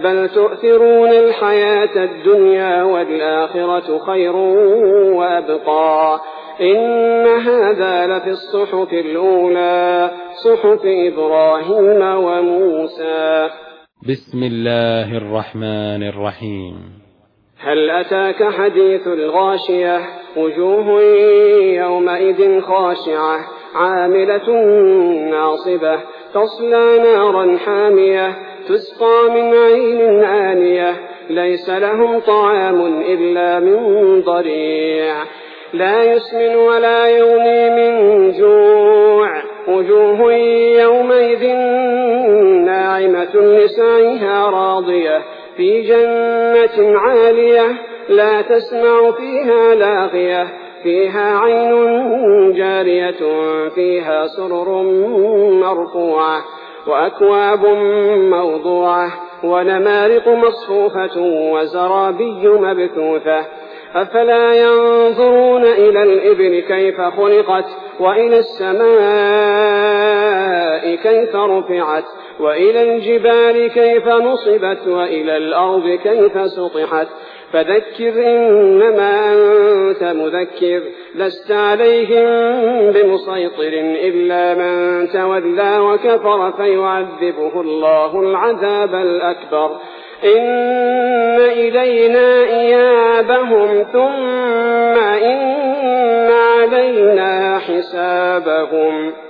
بل تؤثرون الحياة الدنيا والآخرة خير وأبقى إن هذا لفي الصحف الأولى صحف إبراهيم وموسى. بسم الله الرحمن الرحيم. هل أتاك حديث الغاشية وجوه يومئذ خاشعة عاملة ناصبة تصلى نارا حامية تسقى من عين آنية ليس لهم طعام إلا من ضريع لا يسمن ولا يغني من جوع وجوه يومئذ ناعمة لسعيها راضية في جنة عالية لا تسمع فيها لاغية فيها عين جارية فيها سرر مرفوعة وأكواب موضوعة ونمارق مصفوفة وزرابي مبثوثة أفلا ينظرون إلى الإبل كيف خلقت وإلى السماء كيف رفعت وإلى الجبال كيف نصبت وإلى الأرض كيف سطحت فذكر إنما أنت مذكر لست عليهم بمسيطر إلا من تولى وكفر فيعذبه الله العذاب الأكبر إن إلينا إيابهم ثم إن علينا حسابهم.